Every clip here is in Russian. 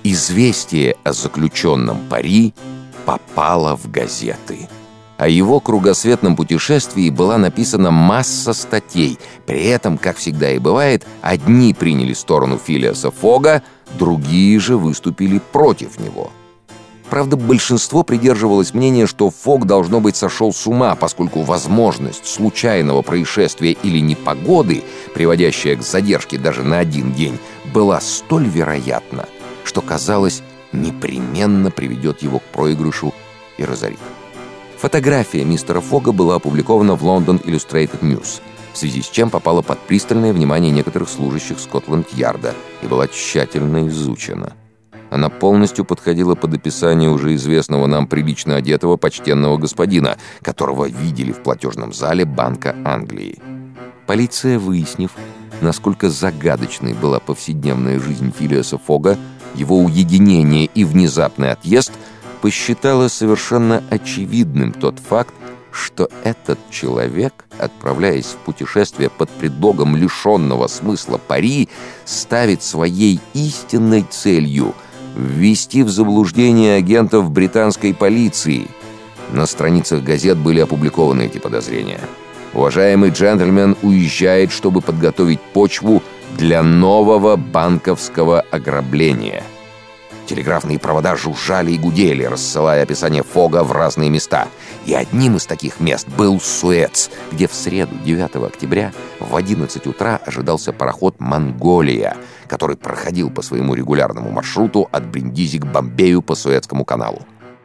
Известие о заключенном пари попало в газеты. О его кругосветном путешествии была написана масса статей. При этом, как всегда и бывает, одни приняли сторону Филиаса Фога, другие же выступили против него. Правда, большинство придерживалось мнения, что Фог, должно быть, сошел с ума, поскольку возможность случайного происшествия или непогоды, приводящая к задержке даже на один день, была столь вероятна, что, казалось, непременно приведет его к проигрышу и разорит. Фотография мистера Фога была опубликована в London Illustrated News, в связи с чем попала под пристальное внимание некоторых служащих Скотланд-Ярда и была тщательно изучена. Она полностью подходила под описание уже известного нам прилично одетого почтенного господина, которого видели в платежном зале Банка Англии. Полиция, выяснив, насколько загадочной была повседневная жизнь Филиаса Фога, его уединение и внезапный отъезд, посчитала совершенно очевидным тот факт, что этот человек, отправляясь в путешествие под предлогом лишенного смысла пари, ставит своей истинной целью ввести в заблуждение агентов британской полиции. На страницах газет были опубликованы эти подозрения. Уважаемый джентльмен уезжает, чтобы подготовить почву для нового банковского ограбления. Телеграфные провода жужжали и гудели, рассылая описание Фога в разные места. И одним из таких мест был Суэц, где в среду, 9 октября, в 11 утра ожидался пароход «Монголия», который проходил по своему регулярному маршруту от Бриндизи к Бомбею по Суэцкому каналу.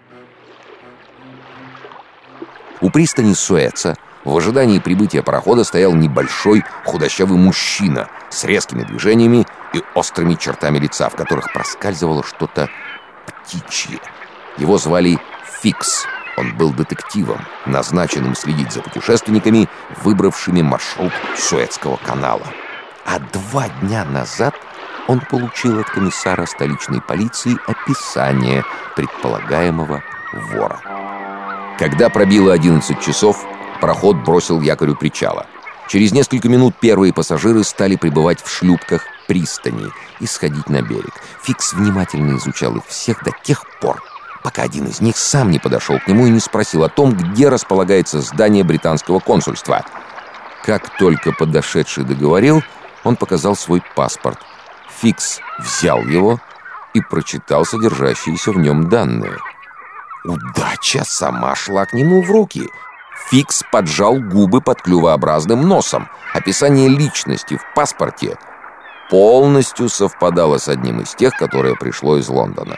У пристани Суэца в ожидании прибытия парохода стоял небольшой худощавый мужчина с резкими движениями и острыми чертами лица, в которых проскальзывало что-то птичье. Его звали Фикс. Он был детективом, назначенным следить за путешественниками, выбравшими маршрут Суэцкого канала. А 2 дня назад он получил от комиссара столичной полиции описание предполагаемого вора. Когда пробило 11 часов, пароход бросил якорь у причала. Через несколько минут первые пассажиры стали прибывать в шлюпках пристани и сходить на берег. Фикс внимательно изучал их всех до тех пор, пока один из них сам не подошел к нему и не спросил о том, где располагается здание британского консульства. Как только подошедший договорил, он показал свой паспорт. Фикс взял его и прочитал содержащиеся в нем данные. Удача сама шла к нему в руки. Фикс поджал губы под клювообразным носом. Описание личности в паспорте полностью совпадало с одним из тех, которое пришло из Лондона.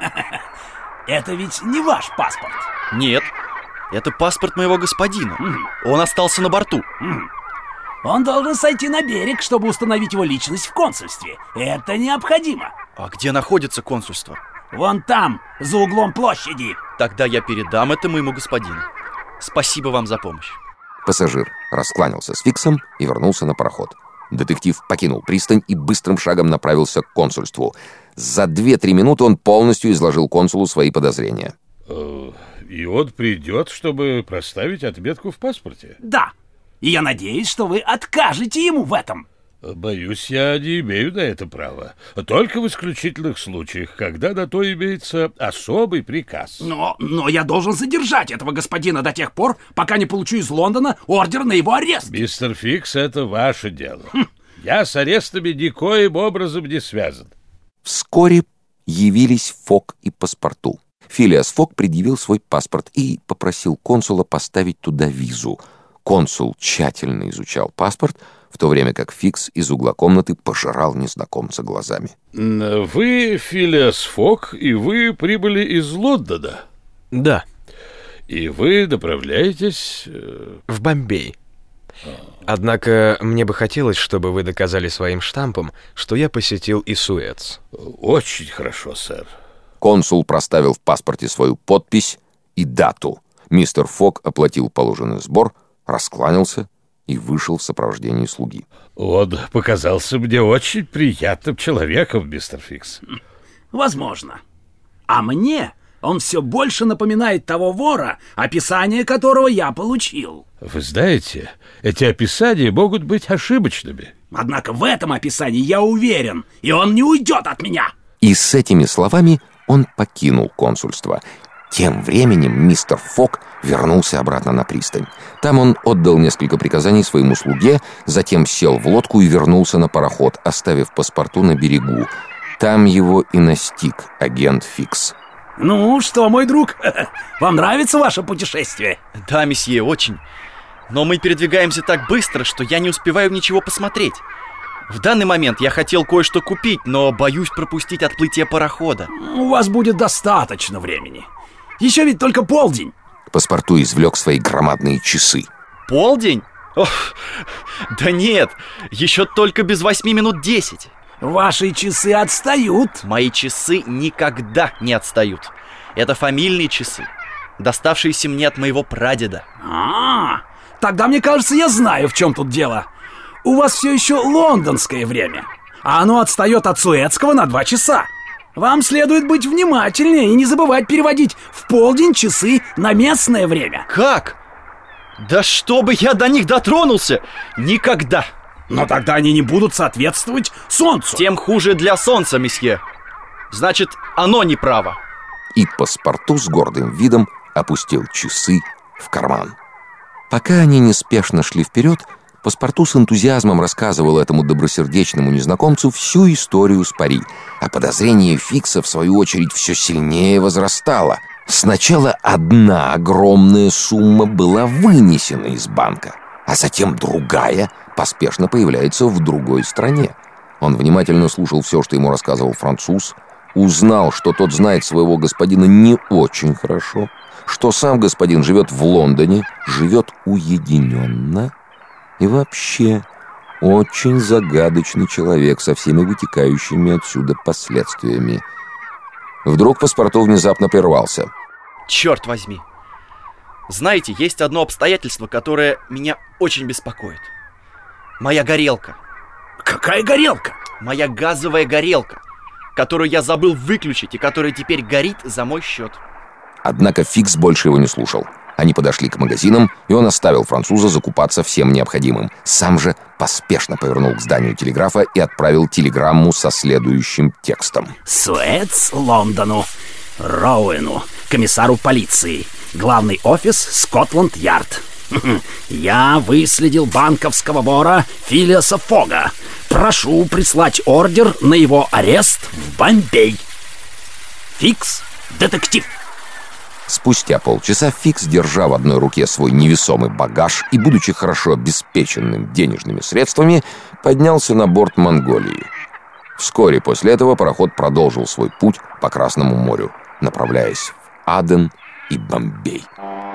Это ведь не ваш паспорт? Нет, это паспорт моего господина. Он остался на борту. Он должен сойти на берег, чтобы установить его личность в консульстве. Это необходимо. А где находится консульство? Вон там, за углом площади. Тогда я передам это моему господину. Спасибо вам за помощь. Пассажир раскланялся с Фиксом и вернулся на пароход. Детектив покинул пристань и быстрым шагом направился к консульству. За 2-3 минуты он полностью изложил консулу свои подозрения. И он придет, чтобы проставить отметку в паспорте? Да, и я надеюсь, что вы откажете ему в этом. Боюсь, я не имею на это права. Только в исключительных случаях, когда на то имеется особый приказ. Но я должен задержать этого господина до тех пор, пока не получу из Лондона ордер на его арест. Мистер Фикс, это ваше дело. Я с арестами никоим образом не связан. Вскоре явились Фог и паспорту. Филиас Фог предъявил свой паспорт и попросил консула поставить туда визу. Консул тщательно изучал паспорт, в то время как Фикс из угла комнаты пожирал незнакомца глазами. Вы Филиас Фог, и вы прибыли из Лондона? Да. И вы направляетесь... в Бомбей. Однако мне бы хотелось, чтобы вы доказали своим штампом, что я посетил и Суэц. Очень хорошо, сэр. Консул проставил в паспорте свою подпись и дату. Мистер Фог оплатил положенный сбор, раскланялся и вышел в сопровождении слуги. Он показался мне очень приятным человеком, мистер Фикс. Возможно. А мне он все больше напоминает того вора, описание которого я получил. Вы знаете, эти описания могут быть ошибочными. Однако в этом описании я уверен, и он не уйдет от меня. И с этими словами он покинул консульство. Тем временем мистер Фок вернулся обратно на пристань. Там он отдал несколько приказаний своему слуге, затем сел в лодку и вернулся на пароход, оставив паспорту на берегу. Там его и настиг агент Фикс. Ну, что, мой друг, вам нравится ваше путешествие? Да, месье, очень. Но мы передвигаемся так быстро, что я не успеваю ничего посмотреть. В данный момент я хотел кое-что купить, но боюсь пропустить отплытие парохода. У вас будет достаточно времени. Еще ведь только полдень. Паспорту извлек свои громадные часы. Полдень? Ох, да нет, еще только без 8 минут 10. Ваши часы отстают. Мои часы никогда не отстают. Это фамильные часы, доставшиеся мне от моего прадеда. Тогда, мне кажется, я знаю, в чем тут дело. У вас все еще лондонское время, а оно отстает от суэцкого на 2 часа. Вам следует быть внимательнее и не забывать переводить в полдень часы на местное время. Как? Да чтобы я до них дотронулся! Никогда! Но тогда они не будут соответствовать солнцу. Тем хуже для солнца, месье. Значит, оно не право. И паспорту с гордым видом опустил часы в карман. Пока они неспешно шли вперед, паспорту с энтузиазмом рассказывал этому добросердечному незнакомцу всю историю с Пари, а подозрение Фикса, в свою очередь, все сильнее возрастало. Сначала одна огромная сумма была вынесена из банка, а затем другая поспешно появляется в другой стране. Он внимательно слушал все, что ему рассказывал француз, узнал, что тот знает своего господина не очень хорошо, что сам господин живет в Лондоне, живет уединенно и вообще очень загадочный человек со всеми вытекающими отсюда последствиями. Вдруг паспорту внезапно прервался. Черт возьми! Знаете, есть одно обстоятельство, которое меня очень беспокоит. Моя горелка. Какая горелка? Моя газовая горелка, которую я забыл выключить и которая теперь горит за мой счет. Однако Фикс больше его не слушал. Они подошли к магазинам, и он оставил француза закупаться всем необходимым. Сам же поспешно повернул к зданию телеграфа и отправил телеграмму со следующим текстом. Суэц, Лондону, Роуэну, комиссару полиции. Главный офис, Скотланд-Ярд. Я выследил банковского вора Филиаса Фога. Прошу прислать ордер на его арест в Бомбей. Фикс, детектив. Спустя полчаса Фикс, держа в одной руке свой невесомый багаж и будучи хорошо обеспеченным денежными средствами, поднялся на борт Монголии. Вскоре после этого пароход продолжил свой путь по Красному морю, направляясь в Аден и Бомбей.